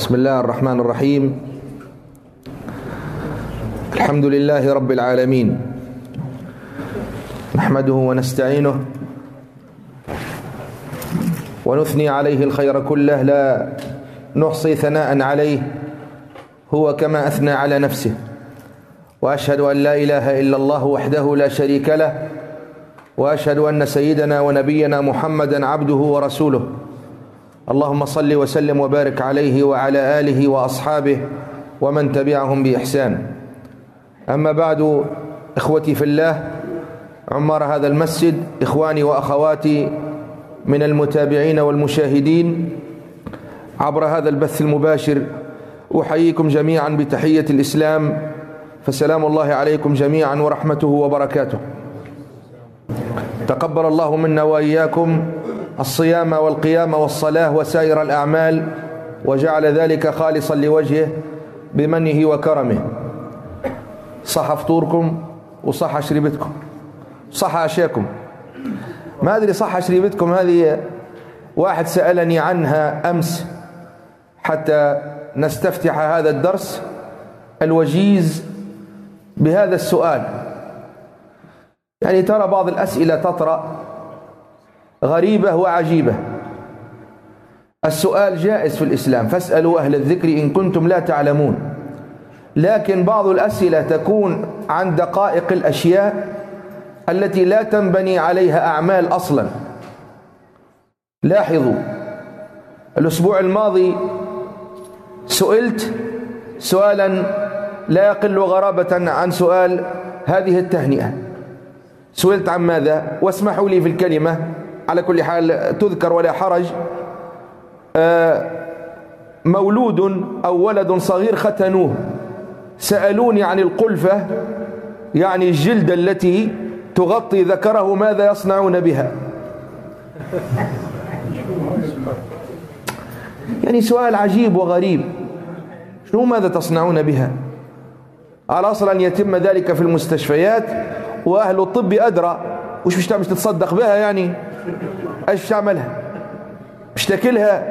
بسم الله الرحمن الرحيم. الحمد لله رب العالمين، نحمده ونستعينه ونثني عليه الخير كله، لا نحصي ثناء عليه هو كما أثنى على نفسه. وأشهد أن لا إله إلا الله وحده لا شريك له، وأشهد أن سيدنا ونبينا محمدا عبده ورسوله. اللهم صل وسلم وبارك عليه وعلى آله وأصحابه ومن تبعهم بإحسان. أما بعد، إخوتي في الله، عمار هذا المسجد، إخواني وأخواتي من المتابعين والمشاهدين عبر هذا البث المباشر، أحييكم جميعا بتحية الإسلام، فسلام الله عليكم جميعا ورحمته وبركاته. تقبل الله منا وإياكم الصيام والقيام والصلاة وسائر الأعمال، وجعل ذلك خالصا لوجهه بمنه وكرمه. صح فطوركم وصح شريبتكم، صح عشاكم. ما أدري صح شريبتكم هذه، واحد سألني عنها أمس حتى نستفتح هذا الدرس الوجيز بهذا السؤال. يعني ترى بعض الأسئلة تطرأ غريبة وعجيبة. السؤال جائز في الإسلام، فاسألوا أهل الذكر إن كنتم لا تعلمون، لكن بعض الأسئلة تكون عن دقائق الأشياء التي لا تنبني عليها أعمال أصلا. لاحظوا، الأسبوع الماضي سئلت سؤالا لا يقل غرابة عن سؤال هذه التهنئة. سئلت عن ماذا؟ واسمحوا لي في الكلمة، على كل حال تذكر ولا حرج. مولود أو ولد صغير ختنوه، سألوني عن القلفة، يعني الجلد التي تغطي ذكره، ماذا يصنعون بها؟ يعني سؤال عجيب وغريب. شنو ماذا تصنعون بها؟ على أصل أن يتم ذلك في المستشفيات، وأهل الطب أدرى. وش مش تتصدق بها؟ يعني ايش تعملها؟ مش تاكلها؟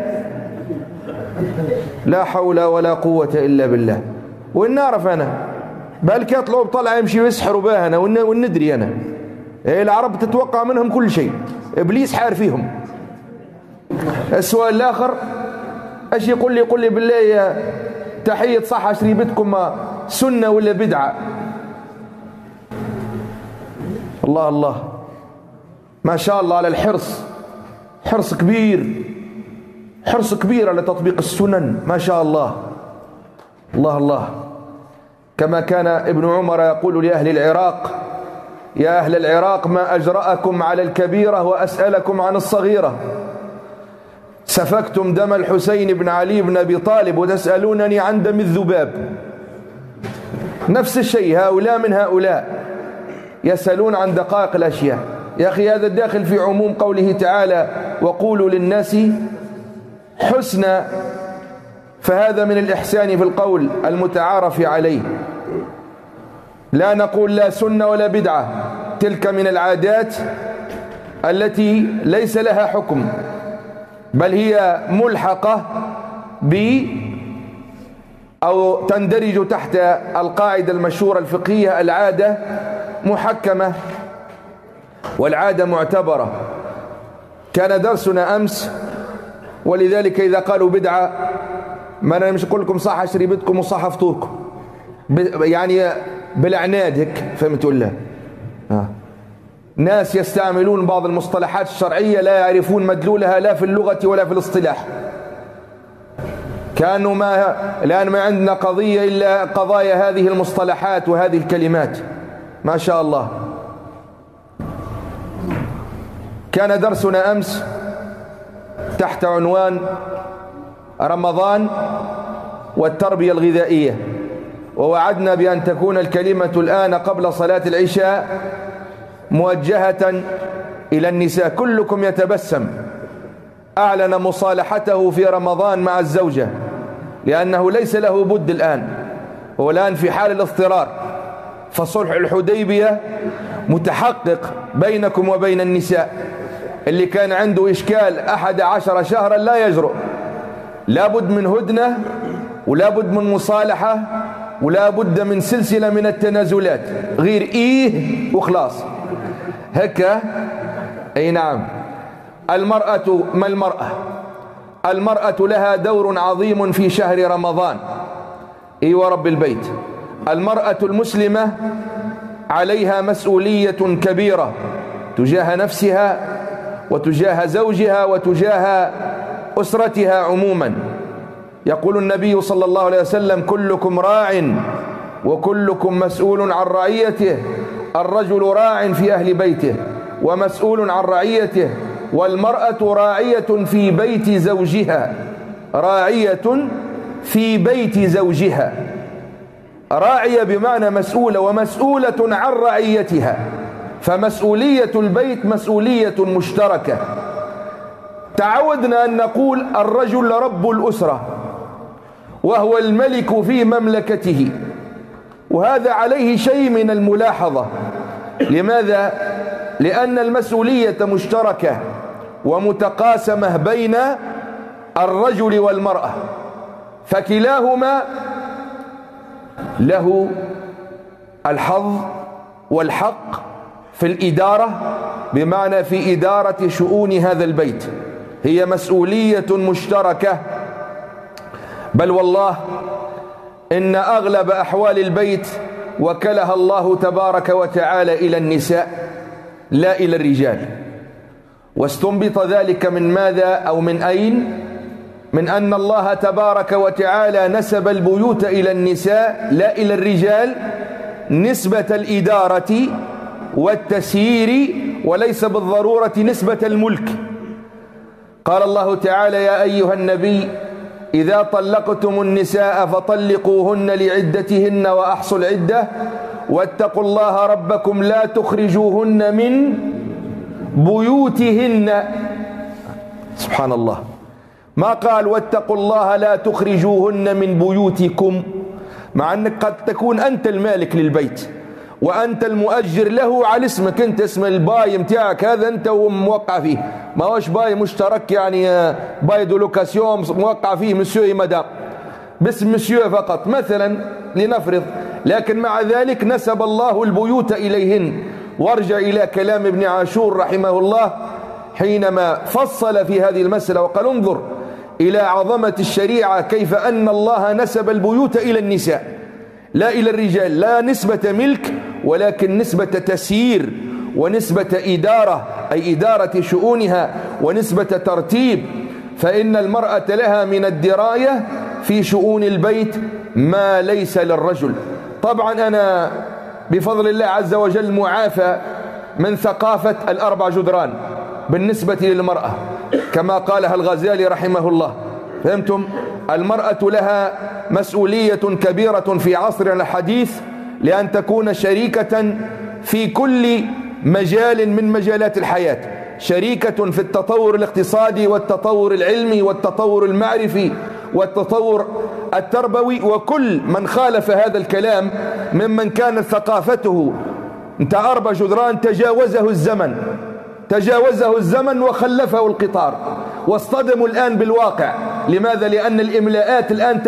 لا حول ولا قوة إلا بالله. وإن نعرف أنا بالك يطلعوا بطلع يمشي ويسحروا بها أنا وندري أنا. العرب تتوقع منهم كل شيء، إبليس حار فيهم. السؤال الآخر ايش يقول لي؟ يقول لي بالله تحية صحة شريبتكم سنة ولا بدعة؟ الله الله، ما شاء الله على الحرص، حرص كبير، حرص كبير على تطبيق السنن، ما شاء الله. الله الله. كما كان ابن عمر يقول لأهل العراق: يا أهل العراق، ما أجرأكم على الكبيرة وأسألكم عن الصغيرة. سفكتم دم الحسين بن علي بن أبي طالب وتسألونني عن دم الذباب. نفس الشيء، هؤلاء من هؤلاء يسألون عن دقائق الأشياء. يا أخي، هذا الداخل في عموم قوله تعالى: وقولوا للناس حسنا، فهذا من الإحسان في القول المتعارف عليه. لا نقول لا سنة ولا بدعة، تلك من العادات التي ليس لها حكم، بل هي ملحقة أو تندرج تحت القاعدة المشهورة الفقهية: العادة محكمة والعادة معتبرة. كان درسنا أمس، ولذلك إذا قالوا بدعة، ما أنا مش أقول لكم صح شريبتكم وصح فطوركم، يعني بالعناد هيك، فهمتوا ولا؟ ناس يستعملون بعض المصطلحات الشرعية لا يعرفون مدلولها لا في اللغة ولا في الاصطلاح. كانوا الآن ما عندنا قضية إلا قضايا هذه المصطلحات وهذه الكلمات، ما شاء الله. كان درسنا أمس تحت عنوان رمضان والتربية الغذائية، ووعدنا بأن تكون الكلمة الآن قبل صلاة العشاء موجهة إلى النساء. كلكم يتبسم، أعلن مصالحته في رمضان مع الزوجة، لأنه ليس له بد الآن، هو الآن في حال الاضطرار. فصلح الحديبية متحقق بينكم وبين النساء. اللي كان عنده إشكال 11 شهرا لا يجرؤ، لا بد من هدنة، ولا بد من مصالحة، ولا بد من سلسلة من التنازلات، غير وخلاص هكا. أي نعم. المرأة، ما المرأة؟ المرأة لها دور عظيم في شهر رمضان. ورب البيت، المرأة المسلمة عليها مسؤولية كبيرة تجاه نفسها وتجاه زوجها وتجاه أسرتها عموما. يقول النبي صلى الله عليه وسلم: كلكم راع وكلكم مسؤول عن رعيته. الرجل راع في أهل بيته ومسؤول عن رعيته، والمرأة راعية في بيت زوجها، راعية في بيت زوجها. راعية بمعنى مسؤولة، ومسؤولة عن رعيتها، فمسؤولية البيت مسؤولية مشتركة. تعودنا أن نقول الرجل رب الأسرة وهو الملك في مملكته، وهذا عليه شيء من الملاحظة. لماذا؟ لأن المسؤولية مشتركة ومتقاسمة بين الرجل والمرأة، فكلاهما له الحظ والحق في الإدارة، بمعنى في إدارة شؤون هذا البيت. هي مسؤولية مشتركة. بل والله إن أغلب أحوال البيت وكلها الله تبارك وتعالى إلى النساء لا إلى الرجال. واستنبط ذلك من ماذا أو من أين؟ من أن الله تبارك وتعالى نسب البيوت إلى النساء لا إلى الرجال نسبة الإدارة والتسيير، وليس بالضرورة نسبة الملك. قال الله تعالى: يا أيها النبي إذا طلقتم النساء فطلقوهن لعدتهن وأحصوا العدة واتقوا الله ربكم لا تخرجوهن من بيوتهن. سبحان الله، ما قال واتقوا الله لا تخرجوهن من بيوتكم، مع أنك قد تكون أنت المالك للبيت وأنت المؤجر له على اسمك أنت، اسم الباي متاعك هذا أنت وموقع فيه، ما هوش باي مشترك يعني باي دو لوكاسيون موقع فيه مسيو مدام باسم مسيو فقط مثلا لنفرض. لكن مع ذلك نسب الله البيوت إليهن. وارجع إلى كلام ابن عاشور رحمه الله حينما فصل في هذه المسألة وقال: انظر إلى عظمة الشريعة، كيف أن الله نسب البيوت إلى النساء لا إلى الرجال، لا نسبة ملك ولكن نسبة تسيير ونسبة إدارة، أي إدارة شؤونها ونسبة ترتيب. فإن المرأة لها من الدراية في شؤون البيت ما ليس للرجل. طبعا أنا بفضل الله عز وجل معافى من ثقافة الأربع جدران بالنسبة للمرأة كما قالها الغزالي رحمه الله. فهمتم؟ المرأة لها مسؤولية كبيرة في عصرنا الحديث لأن تكون شريكة في كل مجال من مجالات الحياة، شريكة في التطور الاقتصادي والتطور العلمي والتطور المعرفي والتطور التربوي. وكل من خالف هذا الكلام ممن كانت ثقافته انت أربع جدران تجاوزه الزمن وخلفه القطار، واصطدموا الآن بالواقع. لماذا؟ لأن الإملاءات الآن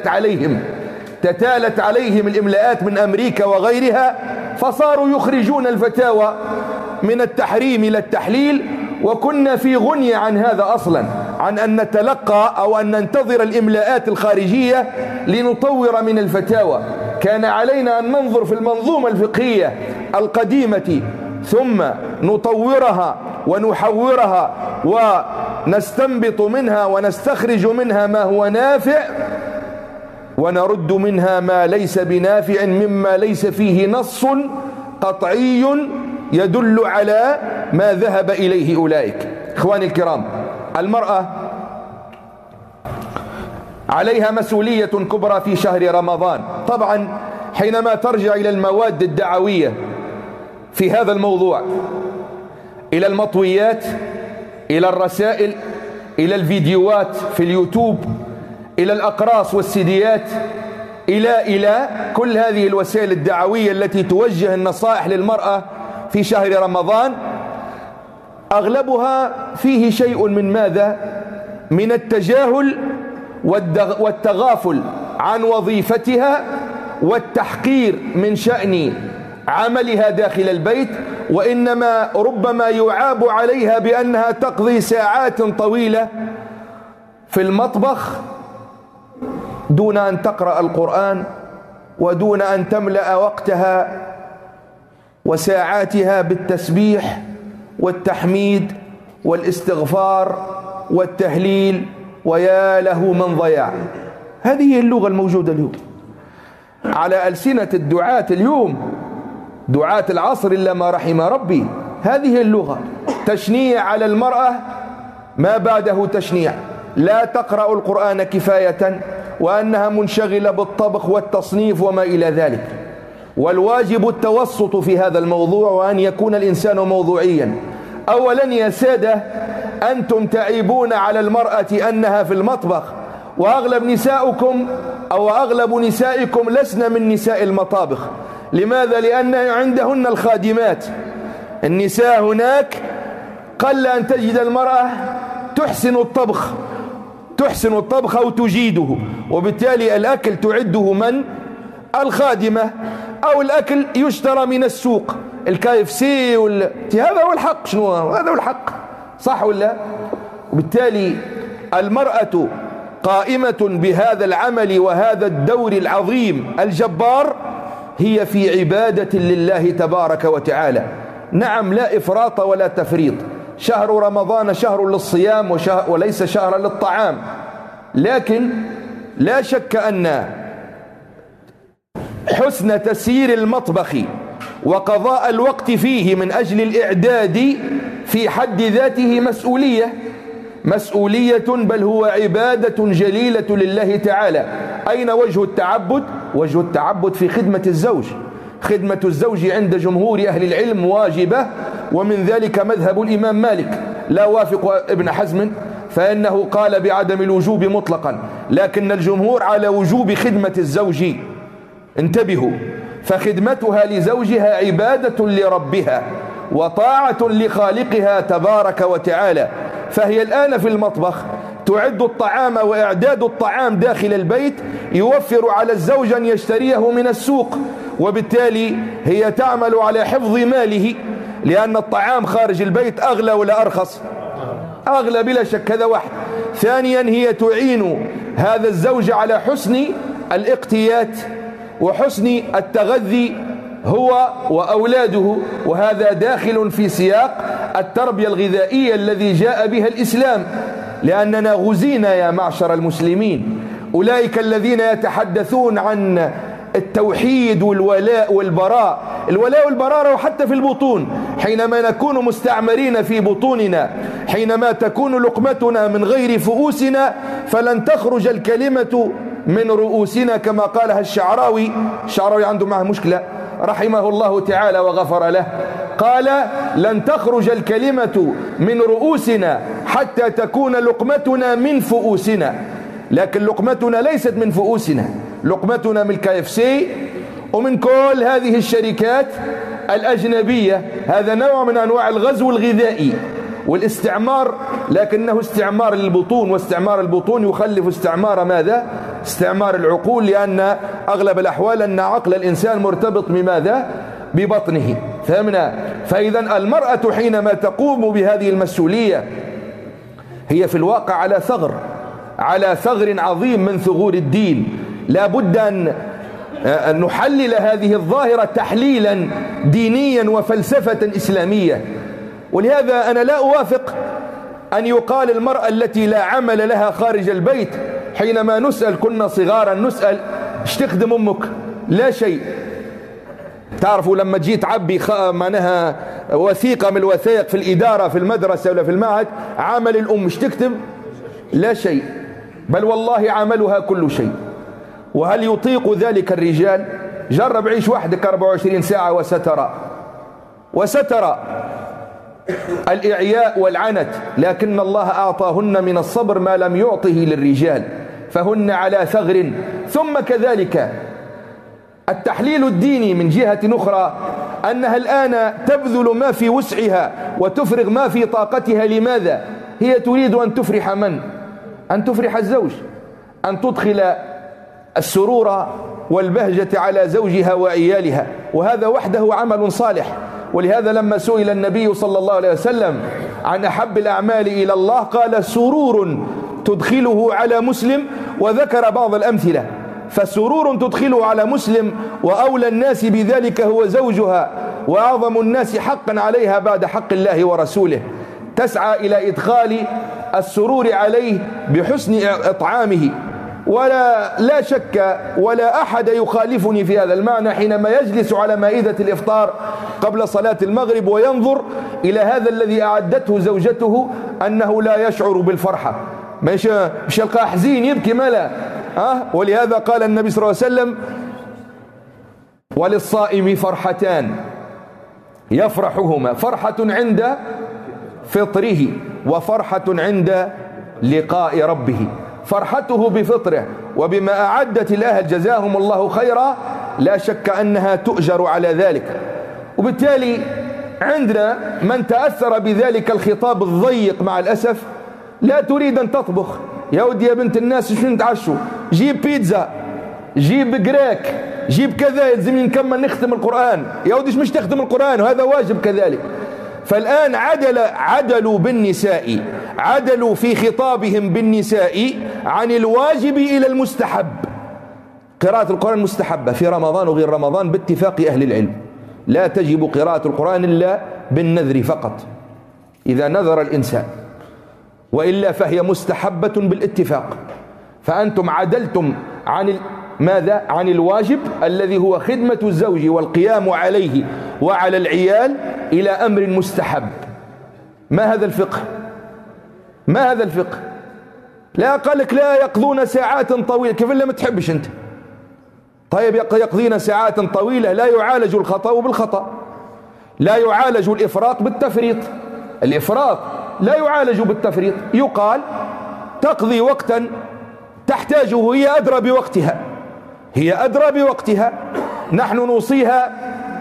تتالت عليهم الإملاءات من أمريكا وغيرها، فصاروا يخرجون الفتاوى من التحريم إلى التحليل. وكنا في غنية عن هذا أصلا، عن أن نتلقى أو أن ننتظر الإملاءات الخارجية لنطور من الفتاوى. كان علينا أن ننظر في المنظومة الفقهية القديمة ثم نطورها ونحورها ونستنبط منها ونستخرج منها ما هو نافع ونرد منها ما ليس بنافع مما ليس فيه نص قطعي يدل على ما ذهب إليه أولئك. إخواني الكرام، المرأة عليها مسؤولية كبرى في شهر رمضان. طبعا حينما ترجع إلى المواد الدعوية في هذا الموضوع، إلى المطويات، إلى الرسائل، إلى الفيديوهات في اليوتيوب، إلى الأقراص والسيديات، إلى كل هذه الوسائل الدعوية التي توجه النصائح للمرأة في شهر رمضان، أغلبها فيه شيء من ماذا؟ من التجاهل والتغافل عن وظيفتها والتحقير من شأن عملها داخل البيت، وإنما ربما يعاب عليها بأنها تقضي ساعات طويلة في المطبخ دون أن تقرأ القرآن ودون أن تملأ وقتها وساعاتها بالتسبيح والتحميد والاستغفار والتهليل، ويا له من ضياع. هذه هي اللغة الموجودة اليوم على ألسنة الدعاة اليوم، دعاة العصر إلا ما رحم ربي. هذه اللغة تشنيع على المرأة ما بعده تشنيع، لا تقرأ القرآن كفاية، وأنها منشغلة بالطبخ والتصنيف وما إلى ذلك. والواجب التوسط في هذا الموضوع، وأن يكون الإنسان موضوعيا. أولا يا سادة، أنتم تعيبون على المرأة أنها في المطبخ، وأغلب نسائكم أو أغلب نسائكم لسن من نساء المطابخ. لماذا؟ لأن عندهن الخادمات. النساء هناك قل أن تجد المرأة تحسن الطبخ أو تجيده، وبالتالي الأكل تعده من؟ الخادمة، أو الأكل يشترى من السوق، الKFC هذا هو الحق. شنو هذا هو الحق؟ صح ولا؟ وبالتالي المرأة قائمة بهذا العمل وهذا الدور العظيم الجبار، هي في عبادة لله تبارك وتعالى. نعم، لا إفراط ولا تفريط. شهر رمضان شهر للصيام وليس شهرا للطعام، لكن لا شك أن حسن تسيير المطبخ وقضاء الوقت فيه من أجل الإعداد في حد ذاته مسؤولية، بل هو عبادة جليلة لله تعالى. أين وجه التعبد؟ وجه التعبد في خدمة الزوج. خدمة الزوج عند جمهور أهل العلم واجبة، ومن ذلك مذهب الإمام مالك، لا وافق ابن حزم فإنه قال بعدم الوجوب مطلقا، لكن الجمهور على وجوب خدمة الزوج. انتبهوا، فخدمتها لزوجها عبادة لربها وطاعة لخالقها تبارك وتعالى. فهي الآن في المطبخ تعد الطعام، وإعداد الطعام داخل البيت يوفر على الزوج أن يشتريه من السوق، وبالتالي هي تعمل على حفظ ماله، لأن الطعام خارج البيت أغلى ولا أرخص؟ أغلى بلا شك، هذا واحد. ثانيا، هي تعين هذا الزوج على حسن الاقتيات وحسن التغذي هو وأولاده، وهذا داخل في سياق التربية الغذائية الذي جاء بها الإسلام، لأننا غزينا يا معشر المسلمين. أولئك الذين يتحدثون عن التوحيد والولاء والبراء، الولاء والبراء حتى في البطون، حينما نكون مستعمرين في بطوننا، حينما تكون لقمتنا من غير فؤوسنا، فلن تخرج الكلمة من رؤوسنا كما قالها الشعراوي عنده معه مشكلة رحمه الله تعالى وغفر له، قال: لن تخرج الكلمة من رؤوسنا حتى تكون لقمتنا من فؤوسنا. لكن لقمتنا ليست من فؤوسنا، لقمتنا من الKFC ومن كل هذه الشركات الأجنبية. هذا نوع من أنواع الغزو الغذائي والاستعمار، لكنه استعمار للبطون، واستعمار البطون يخلف استعمار ماذا؟ استعمار العقول، لأن أغلب الأحوال أن عقل الإنسان مرتبط بماذا؟ ببطنه. فهمنا؟ فإذا المرأة حينما تقوم بهذه المسؤولية هي في الواقع على ثغر عظيم من ثغور الدين. لا بد أن نحلل هذه الظاهرة تحليلا دينيا وفلسفة إسلامية. ولهذا أنا لا أوافق أن يقال المرأة التي لا عمل لها خارج البيت، حينما نسأل كنا صغارا نسأل: ايش تخدم أمك؟ لا شيء. تعرفوا لما جيت تعبي معناها وثيقة من الوثائق في الإدارة في المدرسة ولا في المعهد، عمل الأم ايش تكتب؟ لا شيء، بل والله عملها كل شيء. وهل يطيق ذلك الرجال؟ جرب عيش وحدك 24 ساعة وسترى الإعياء والعنت، لكن الله أعطاهن من الصبر ما لم يعطه للرجال، فهن على ثغر. ثم كذلك التحليل الديني من جهة أخرى، أنها الآن تبذل ما في وسعها وتفرغ ما في طاقتها. لماذا؟ هي تريد أن تفرح من؟ أن تفرح الزوج، أن تدخل السرور والبهجة على زوجها وعيالها، وهذا وحده عمل صالح. ولهذا لما سئل النبي صلى الله عليه وسلم عن أحب الأعمال إلى الله قال سرور تدخله على مسلم، وذكر بعض الأمثلة. فسرور تدخله على مسلم، وأولى الناس بذلك هو زوجها، وأعظم الناس حقا عليها بعد حق الله ورسوله. تسعى إلى إدخال السرور عليه بحسن إطعامه، ولا شك ولا أحد يخالفني في هذا المعنى حينما يجلس على مائدة الإفطار قبل صلاة المغرب وينظر إلى هذا الذي أعدته زوجته أنه لا يشعر بالفرحة، مش يلقى حزين يبكي ملا. ولهذا قال النبي صلى الله عليه وسلم: وللصائم فرحتان يفرحهما، فرحة عند فطره وفرحة عند لقاء ربه. فرحته بفطره وبما أعدت الأهل جزاهم الله خيرا لا شك أنها تؤجر على ذلك. وبالتالي عندنا من تأثر بذلك الخطاب الضيق مع الأسف لا تريد أن تطبخ. يا ودي يا بنت الناس شنو نتعشوا؟ جيب بيتزا، جيب قراك، جيب كذا، يلزمني نكمل نختم القرآن. يا ودي مش تختم القرآن وهذا واجب كذلك. فالآن عدلوا بالنساء، عدلوا في خطابهم بالنساء عن الواجب إلى المستحب. قراءة القرآن مستحبة في رمضان وغير رمضان باتفاق أهل العلم. لا تجب قراءة القرآن إلا بالنذر فقط إذا نذر الإنسان، وإلا فهي مستحبة بالاتفاق. فأنتم عدلتم عن ماذا؟ عن الواجب الذي هو خدمة الزوج والقيام عليه وعلى العيال إلى أمر مستحب. ما هذا الفقه؟ ما هذا الفقه؟ لا قالك لا يقضون ساعات طويلة. كيف اللي ما تحبش أنت؟ طيب يقضين ساعات طويلة. لا يعالج الخطأ بالخطأ، لا يعالج الإفراط بالتفريط. الإفراط لا يعالج بالتفريط. يقال تقضي وقتا تحتاجه، هي أدرى بوقتها، هي أدرى بوقتها. نحن نوصيها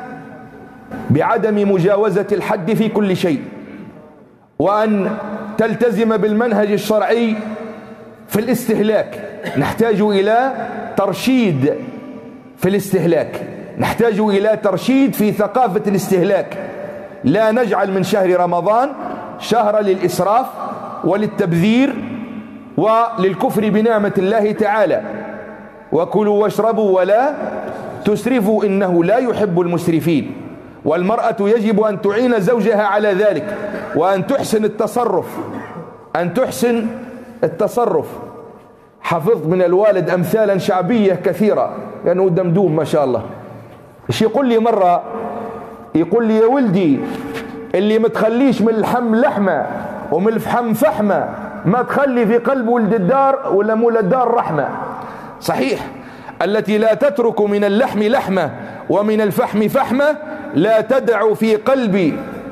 بعدم مجاوزة الحد في كل شيء، وأن تلتزم بالمنهج الشرعي في الاستهلاك. نحتاج إلى ترشيد في الاستهلاك، نحتاج إلى ترشيد في ثقافة الاستهلاك. لا نجعل من شهر رمضان شهرا للإسراف وللتبذير وللكفر بنعمة الله تعالى. وكلوا واشربوا ولا تسرفوا إنه لا يحب المسرفين. والمرأة يجب أن تعين زوجها على ذلك، وأن تحسن التصرف، أن تحسن التصرف. حفظت من الوالد أمثالا شعبية كثيرة لأنه دمدوم ما شاء الله. ايش يقول لي مرة؟ يقول لي: يا ولدي اللي ما تخليش من اللحم لحمة ومن الفحم فحمة ما تخلي في قلب ولد الدار ولا مولى الدار رحمة. صحيح، التي لا تترك من اللحم لحمة ومن الفحم فحمة لا تدع في قلب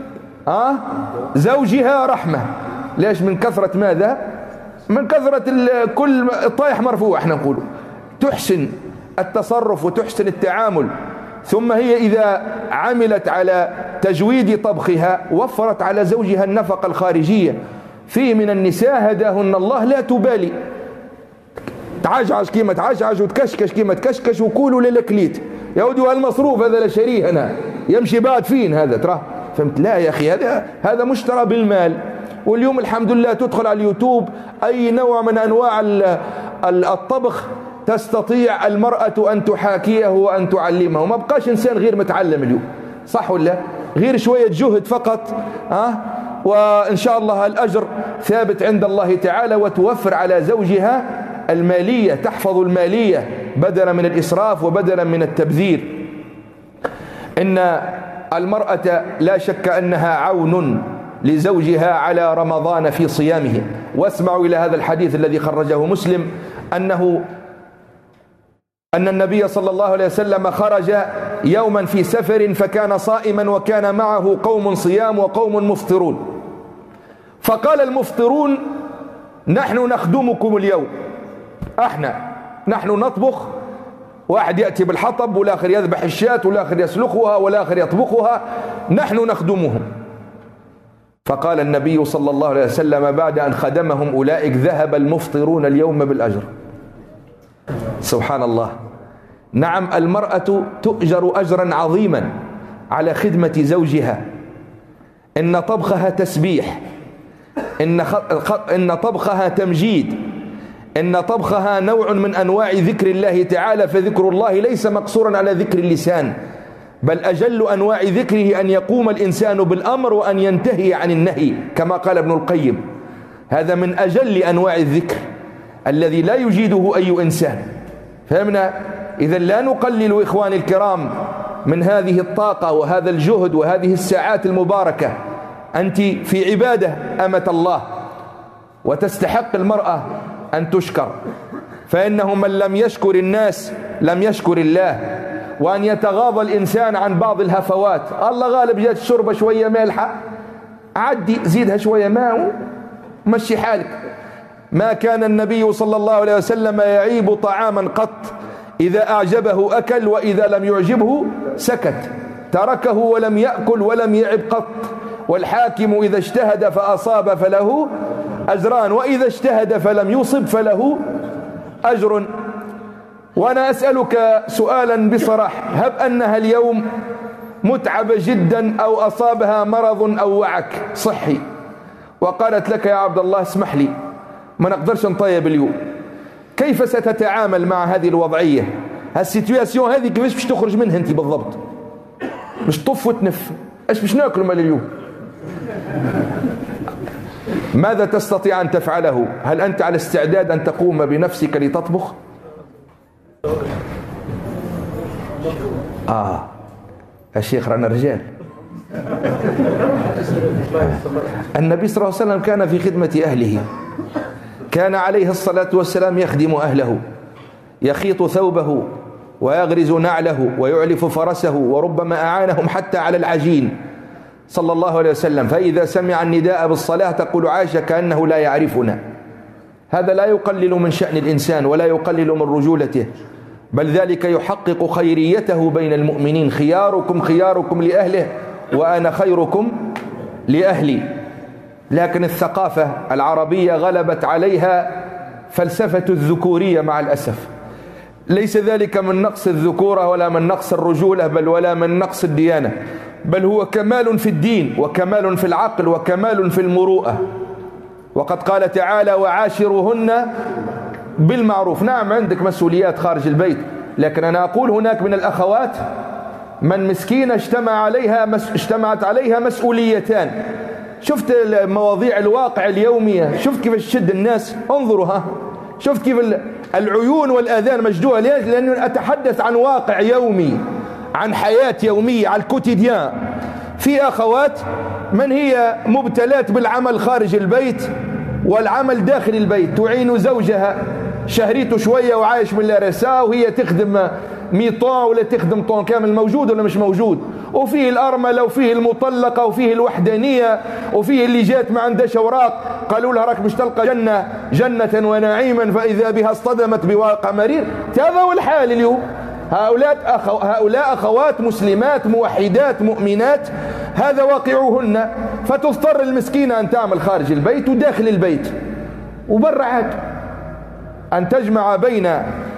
زوجها رحمة. ليش؟ من كثرة ماذا؟ من كثرة كل الطايح مرفوع. احنا نقوله تحسن التصرف وتحسن التعامل. ثم هي إذا عملت على تجويد طبخها وفرت على زوجها النفقة الخارجية. فيه من النساء هداهن الله لا تبالي، تعجعج كيما تعجعج وتكشكش كيما تكشكش وكولوا للكليت. يا ودي المصروف هذا لا شريه أنا يمشي بعد فين هذا ترى؟ فهمت؟ لا يا أخي، هذا مشترى بالمال. واليوم الحمد لله تدخل على اليوتيوب أي نوع من أنواع الطبخ تستطيع المرأة أن تحاكيه وأن تعلمه. وما بقاش إنسان غير متعلم اليوم، صح ولا؟ غير شوية جهد فقط، وإن شاء الله الأجر ثابت عند الله تعالى، وتوفر على زوجها المالية، تحفظ المالية بدلا من الإسراف وبدلا من التبذير. إن المرأة لا شك أنها عون لزوجها على رمضان في صيامه. واسمعوا إلى هذا الحديث الذي خرجه مسلم، أن النبي صلى الله عليه وسلم خرج يوما في سفر فكان صائما وكان معه قوم صيام وقوم مفطرون. فقال المفطرون: نحن نخدمكم اليوم، نحن نطبخ. واحد يأتي بالحطب والآخر يذبح الشاة والآخر يسلخها والآخر يطبخها، نحن نخدمهم. فقال النبي صلى الله عليه وسلم بعد أن خدمهم أولئك: ذهب المفطرون اليوم بالأجر. سبحان الله. نعم، المرأة تؤجر أجرا عظيما على خدمة زوجها. إن طبخها تسبيح، إن طبخها تمجيد، إن طبخها نوع من أنواع ذكر الله تعالى، فذكر الله ليس مقصورا على ذكر اللسان، بل أجل أنواع ذكره أن يقوم الإنسان بالأمر وأن ينتهي عن النهي، كما قال ابن القيم. هذا من أجل أنواع الذكر الذي لا يجيده أي إنسان. فهمنا؟ إذا لا نقلل إخواني الكرام من هذه الطاقة وهذا الجهد وهذه الساعات المباركة. أنت في عبادة أمة الله، وتستحق المرأة أن تشكر، فإنه من لم يشكر الناس لم يشكر الله. وأن يتغاضى الإنسان عن بعض الهفوات. الله غالب جات الشربة شوية مالحة، عدي زيدها شوية ماء ومشي حالك. ما كان النبي صلى الله عليه وسلم يعيب طعاما قط، إذا أعجبه أكل وإذا لم يعجبه سكت، تركه ولم يأكل ولم يعب قط. والحاكم إذا اجتهد فأصاب فله أجران، وإذا اجتهد فلم يصب فله أجر. وأنا أسألك سؤالا بصراحة، هب أنها اليوم متعبة جدا أو أصابها مرض أو وعك صحي، وقالت لك يا عبد الله اسمح لي ما نقدرش نطيب اليوم، كيف ستتعامل مع هذه الوضعية؟ هالسيتواسيون هذه كيفاش باش تخرج منها أنت بالضبط؟ باش طف وتنف، ايش باش ناكل مال اليوم؟ ماذا تستطيع أن تفعله؟ هل أنت على استعداد أن تقوم بنفسك لتطبخ؟ الشيخ رانا رجال. النبي صلى الله عليه وسلم كان في خدمة أهله، كان عليه الصلاة والسلام يخدم أهله، يخيط ثوبه ويغرز نعله ويعلف فرسه، وربما أعانهم حتى على العجين صلى الله عليه وسلم. فإذا سمع النداء بالصلاة تقول عائشة كأنه لا يعرفنا. هذا لا يقلل من شأن الإنسان ولا يقلل من رجولته، بل ذلك يحقق خيريته بين المؤمنين. خياركم خياركم لأهله وأنا خيركم لأهلي. لكن الثقافة العربية غلبت عليها فلسفة الذكورية مع الأسف. ليس ذلك من نقص الذكورة ولا من نقص الرجولة، بل ولا من نقص الديانة، بل هو كمال في الدين وكمال في العقل وكمال في المروءة. وقد قال تعالى وعاشرهن بالمعروف. نعم عندك مسؤوليات خارج البيت، لكن أنا أقول هناك من الأخوات من مسكينة اجتمعت عليها مسؤوليتان. شفت مواضيع الواقع اليومية، شفت كيف تشد الناس؟ انظروا شفت كيف العيون والآذان مجدوها. ليش؟ لأنه أتحدث عن واقع يومي، عن حياة يومية، عن الكوتيديان. في أخوات من هي مبتلات بالعمل خارج البيت والعمل داخل البيت، تعين زوجها شهريته شوية وعايش من الرساء، وهي تخدم 100 طن ولا تخدم طن كامل. موجود ولا مش موجود؟ وفيه الأرملة وفيه المطلقة وفيه الوحدانية وفيه اللي جات ما عندهاش أوراق، قالوا لها راك مش تلقى جنة ونعيما فإذا بها اصطدمت بواقع مرير. هذا هو الحال اليوم. هؤلاء أخوات مسلمات موحدات مؤمنات، هذا واقعهن. فتضطر المسكينة أن تعمل خارج البيت وداخل البيت وبرا عاد. أن تجمع بين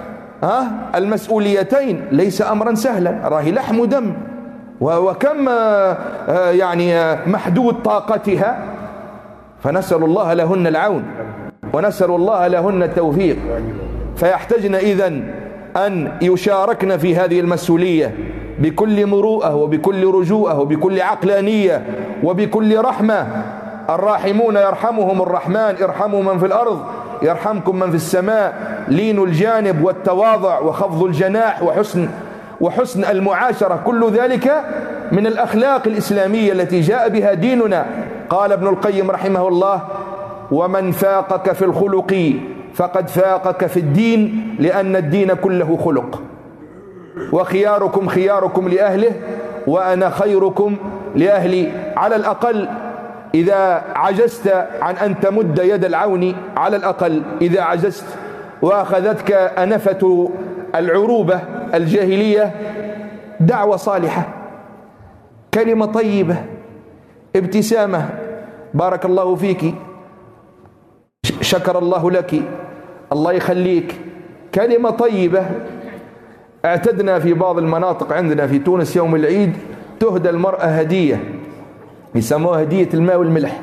المسؤوليتين ليس أمرا سهلا، راهي لحم ودم، وكم يعني محدود طاقتها. فنسأل الله لهن العون ونسأل الله لهن التوفيق. فيحتاجن إذن أن يشاركن في هذه المسؤولية بكل مروءة وبكل رجوءة وبكل عقلانية وبكل رحمة. الراحمون يرحمهم الرحمن، ارحموا من في الأرض يرحمكم من في السماء. لين الجانب والتواضع وخفض الجناح وحسن المعاشرة، كل ذلك من الأخلاق الإسلامية التي جاء بها ديننا. قال ابن القيم رحمه الله ومن فاقك في الخلق فقد فاقك في الدين، لأن الدين كله خلق. وخياركم خياركم لأهله وأنا خيركم لأهلي. على الأقل إذا عجزت عن أن تمد يد العون، على الأقل إذا عجزت وأخذتك أنفة العروبة الجاهلية، دعوة صالحة، كلمة طيبة، ابتسامة، بارك الله فيك، شكر الله لك، الله يخليك، كلمة طيبة. اعتدنا في بعض المناطق عندنا في تونس يوم العيد تهدى المرأة هدية، يسموها هدية الماء والملح.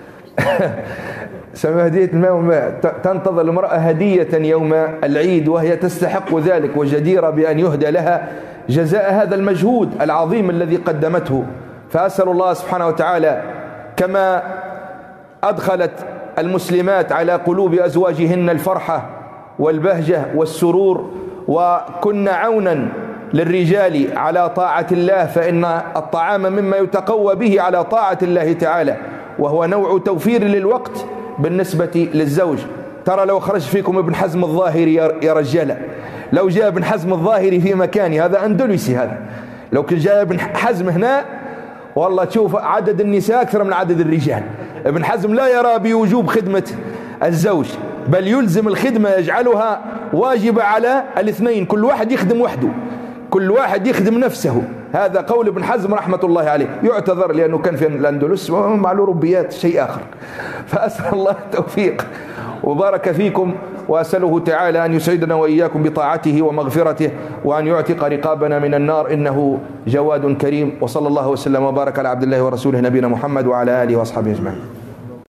يسموها هدية الماء والماء. تنتظر المرأة هدية يوم العيد وهي تستحق ذلك وجديرة بأن يهدى لها جزاء هذا المجهود العظيم الذي قدمته. فأسأل الله سبحانه وتعالى كما أدخلت المسلمات على قلوب أزواجهن الفرحة والبهجة والسرور، وكن عونا للرجال على طاعة الله، فإن الطعام مما يتقوى به على طاعة الله تعالى، وهو نوع توفير للوقت بالنسبة للزوج. ترى لو خرج فيكم ابن حزم الظاهري يا رجالة، لو جاء ابن حزم الظاهري في مكاني، هذا أندلسي هذا، لو كان جاء ابن حزم هنا والله تشوف عدد النساء أكثر من عدد الرجال. ابن حزم لا يرى بوجوب خدمة الزوج، بل يلزم الخدمة، يجعلها واجبة على الاثنين، كل واحد يخدم وحده، كل واحد يخدم نفسه. هذا قول ابن حزم رحمة الله عليه، يعتذر لأنه كان في الأندلس ومع الأوروبيات شيء آخر. فأسأل الله التوفيق وبارك فيكم، وأسأله تعالى أن يسعدنا وإياكم بطاعته ومغفرته، وأن يعتق رقابنا من النار، إنه جواد كريم. وصلى الله وسلم وبارك على عبد الله ورسوله نبينا محمد وعلى آله وأصحابه أجمعين.